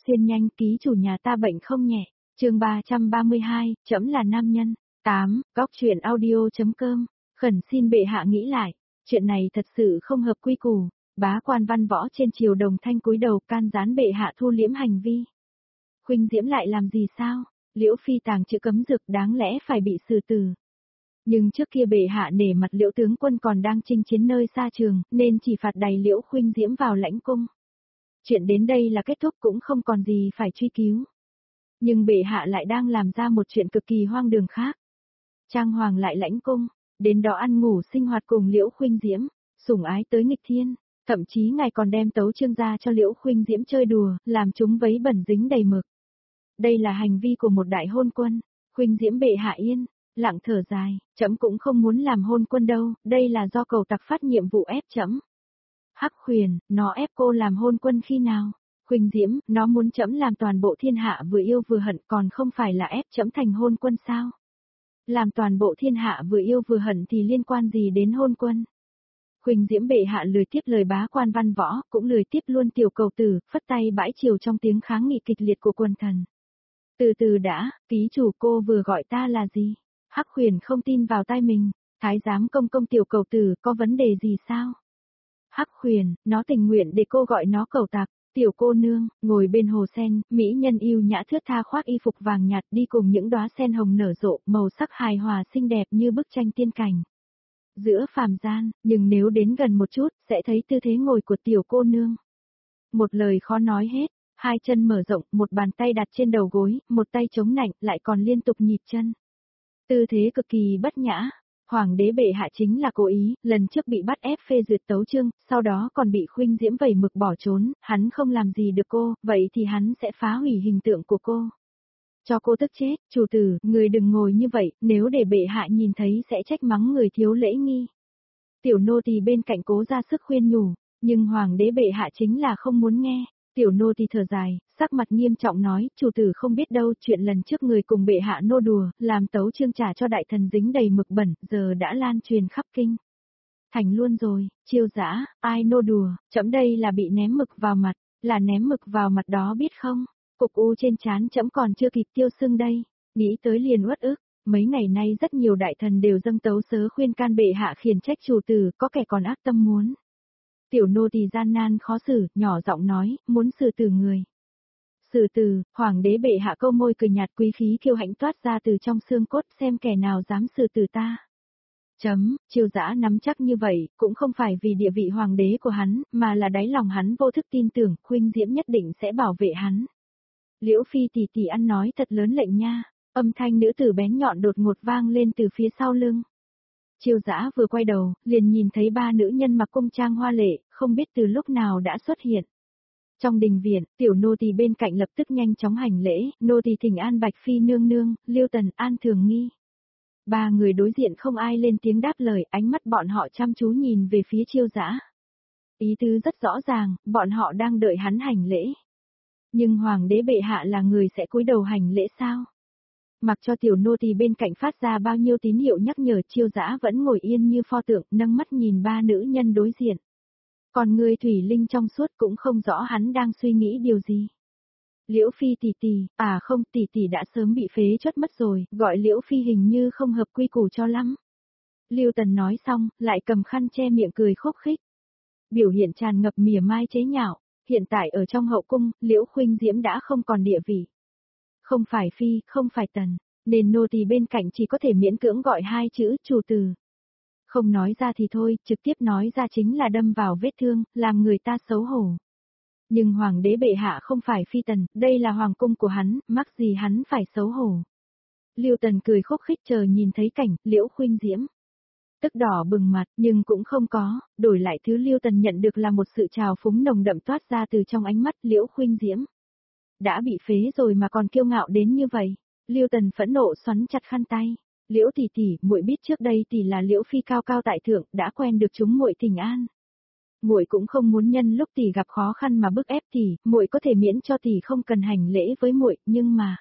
Xuyên nhanh, ký chủ nhà ta bệnh không nhẹ. Chương 332, trẫm là nam nhân. 8. Góc truyện audio.com. Khẩn xin bệ hạ nghĩ lại, chuyện này thật sự không hợp quy củ. Bá quan văn võ trên triều Đồng Thanh cúi đầu can gián bệ hạ thu liễm hành vi. Khuynh Diễm lại làm gì sao? Liễu Phi tàng chữ cấm dược đáng lẽ phải bị xử tử. Nhưng trước kia bệ hạ nể mặt Liễu tướng quân còn đang chinh chiến nơi xa trường, nên chỉ phạt đày Liễu Khuynh Diễm vào lãnh cung. Chuyện đến đây là kết thúc cũng không còn gì phải truy cứu. Nhưng bệ hạ lại đang làm ra một chuyện cực kỳ hoang đường khác. Trang hoàng lại lãnh cung, đến đó ăn ngủ sinh hoạt cùng Liễu Khuynh Diễm, sủng ái tới nghịch thiên, thậm chí ngài còn đem tấu chương ra cho Liễu Khuynh Diễm chơi đùa, làm chúng vấy bẩn dính đầy mực. Đây là hành vi của một đại hôn quân. Khuynh Diễm bệ hạ yên, lặng thở dài, trẫm cũng không muốn làm hôn quân đâu, đây là do cầu tặc phát nhiệm vụ ép trẫm. Hắc Huyền, nó ép cô làm hôn quân khi nào? Khuynh Diễm, nó muốn trẫm làm toàn bộ thiên hạ vừa yêu vừa hận, còn không phải là ép trẫm thành hôn quân sao? Làm toàn bộ thiên hạ vừa yêu vừa hận thì liên quan gì đến hôn quân? Khuynh Diễm bệ hạ lười tiếp lời bá quan văn võ, cũng lười tiếp luôn tiểu cầu tử, phất tay bãi chiều trong tiếng kháng nghị kịch liệt của quần thần. Từ từ đã, ký chủ cô vừa gọi ta là gì? Hắc Huyền không tin vào tai mình, thái giám công công tiểu cầu tử có vấn đề gì sao? Hắc Huyền, nó tình nguyện để cô gọi nó cầu tặc. Tiểu cô nương, ngồi bên hồ sen, mỹ nhân yêu nhã thướt tha khoác y phục vàng nhạt đi cùng những đóa sen hồng nở rộ, màu sắc hài hòa xinh đẹp như bức tranh tiên cảnh. Giữa phàm gian, nhưng nếu đến gần một chút, sẽ thấy tư thế ngồi của tiểu cô nương. Một lời khó nói hết, hai chân mở rộng, một bàn tay đặt trên đầu gối, một tay chống nạnh, lại còn liên tục nhịp chân. Tư thế cực kỳ bất nhã. Hoàng đế bệ hạ chính là cố ý, lần trước bị bắt ép phê duyệt tấu chương, sau đó còn bị Khuynh Diễm vẩy mực bỏ trốn, hắn không làm gì được cô, vậy thì hắn sẽ phá hủy hình tượng của cô. Cho cô tức chết, chủ tử, người đừng ngồi như vậy, nếu để bệ hạ nhìn thấy sẽ trách mắng người thiếu lễ nghi. Tiểu nô tỳ bên cạnh cố ra sức khuyên nhủ, nhưng hoàng đế bệ hạ chính là không muốn nghe. Tiểu nô tỳ thở dài, sắc mặt nghiêm trọng nói, chủ tử không biết đâu, chuyện lần trước người cùng bệ hạ nô đùa, làm tấu chương trả cho đại thần dính đầy mực bẩn, giờ đã lan truyền khắp kinh. Thành luôn rồi, Chiêu Dã, ai nô đùa, trẫm đây là bị ném mực vào mặt, là ném mực vào mặt đó biết không? Cục u trên trán trẫm còn chưa kịp tiêu sưng đây, nghĩ tới liền uất ức. Mấy ngày nay rất nhiều đại thần đều dâng tấu sớ khuyên can bệ hạ khiển trách chủ tử, có kẻ còn ác tâm muốn. Tiểu nô tỳ gian nan khó xử, nhỏ giọng nói, muốn xử tử người. Xử tử, hoàng đế bệ hạ câu môi cười nhạt, quý khí kiêu hãnh toát ra từ trong xương cốt, xem kẻ nào dám xử tử ta. Chiêu Dã nắm chắc như vậy, cũng không phải vì địa vị hoàng đế của hắn, mà là đáy lòng hắn vô thức tin tưởng, Khuynh Diễm nhất định sẽ bảo vệ hắn. Liễu Phi tỷ tỷ ăn nói thật lớn lệnh nha, âm thanh nữ tử bén nhọn đột ngột vang lên từ phía sau lưng. Chiêu Dã vừa quay đầu, liền nhìn thấy ba nữ nhân mặc cung trang hoa lệ, không biết từ lúc nào đã xuất hiện. Trong đình viện, tiểu nô tỳ bên cạnh lập tức nhanh chóng hành lễ, nô tỳ thỉnh an Bạch Phi nương nương, Liêu Tần, An Thường Nghi. Ba người đối diện không ai lên tiếng đáp lời, ánh mắt bọn họ chăm chú nhìn về phía Chiêu Dã. Ý tứ rất rõ ràng, bọn họ đang đợi hắn hành lễ. Nhưng hoàng đế bệ hạ là người sẽ cúi đầu hành lễ sao? Mặc cho tiểu nô tỳ bên cạnh phát ra bao nhiêu tín hiệu nhắc nhở, Chiêu Dã vẫn ngồi yên như pho tượng, nâng mắt nhìn ba nữ nhân đối diện. Còn người thủy linh trong suốt cũng không rõ hắn đang suy nghĩ điều gì. Liễu Phi tỷ tỷ, à không, tỷ tỷ đã sớm bị phế chốt mất rồi, gọi Liễu Phi hình như không hợp quy củ cho lắm. Liêu Tần nói xong, lại cầm khăn che miệng cười khúc khích. Biểu hiện tràn ngập mỉa mai chế nhạo, hiện tại ở trong hậu cung, Liễu Khuynh Diễm đã không còn địa vị. Không phải Phi, không phải Tần, nên nô tỳ bên cạnh chỉ có thể miễn cưỡng gọi hai chữ chủ tử. Không nói ra thì thôi, trực tiếp nói ra chính là đâm vào vết thương, làm người ta xấu hổ. Nhưng hoàng đế bệ hạ không phải Phi Tần, đây là hoàng cung của hắn, mắc gì hắn phải xấu hổ. Liêu Tần cười khúc khích chờ nhìn thấy cảnh, Liễu Khuynh Diễm. Tức đỏ bừng mặt, nhưng cũng không có, đổi lại thứ Liêu Tần nhận được là một sự trào phúng nồng đậm toát ra từ trong ánh mắt Liễu Khuynh Diễm. Đã bị phế rồi mà còn kiêu ngạo đến như vậy. Liêu Tần phẫn nộ xoắn chặt khăn tay. Liễu tỷ tỷ, muội biết trước đây tỷ là Liễu Phi cao cao tại thượng, đã quen được chúng muội thỉnh an. Muội cũng không muốn nhân lúc tỷ gặp khó khăn mà bức ép tỷ, muội có thể miễn cho tỷ không cần hành lễ với muội, nhưng mà.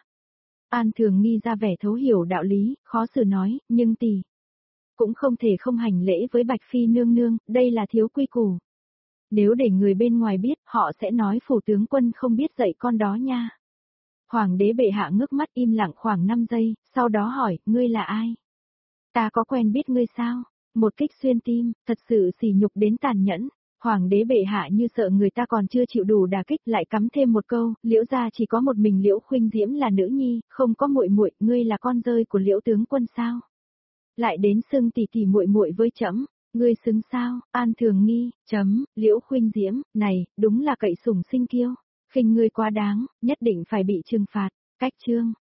An Thường Nghi ra vẻ thấu hiểu đạo lý, khó xử nói, nhưng tỷ cũng không thể không hành lễ với Bạch Phi nương nương, đây là thiếu quy củ. Nếu để người bên ngoài biết, họ sẽ nói phủ tướng quân không biết dạy con đó nha. Hoàng đế bệ hạ ngước mắt im lặng khoảng 5 giây, sau đó hỏi, ngươi là ai? Ta có quen biết ngươi sao? Một kích xuyên tim, thật sự sỉ nhục đến tàn nhẫn. Hoàng đế bệ hạ như sợ người ta còn chưa chịu đủ đả kích, lại cắm thêm một câu, Liễu gia chỉ có một mình Liễu Khuynh Diễm là nữ nhi, không có muội muội, ngươi là con rơi của Liễu tướng quân sao? Lại đến xưng tỷ tỷ muội muội với trẫm, ngươi xứng sao? An Thường Nghi, Liễu Khuynh Diễm, này, đúng là cậy sủng sinh kiêu, khinh ngươi quá đáng, nhất định phải bị trừng phạt. Cách chương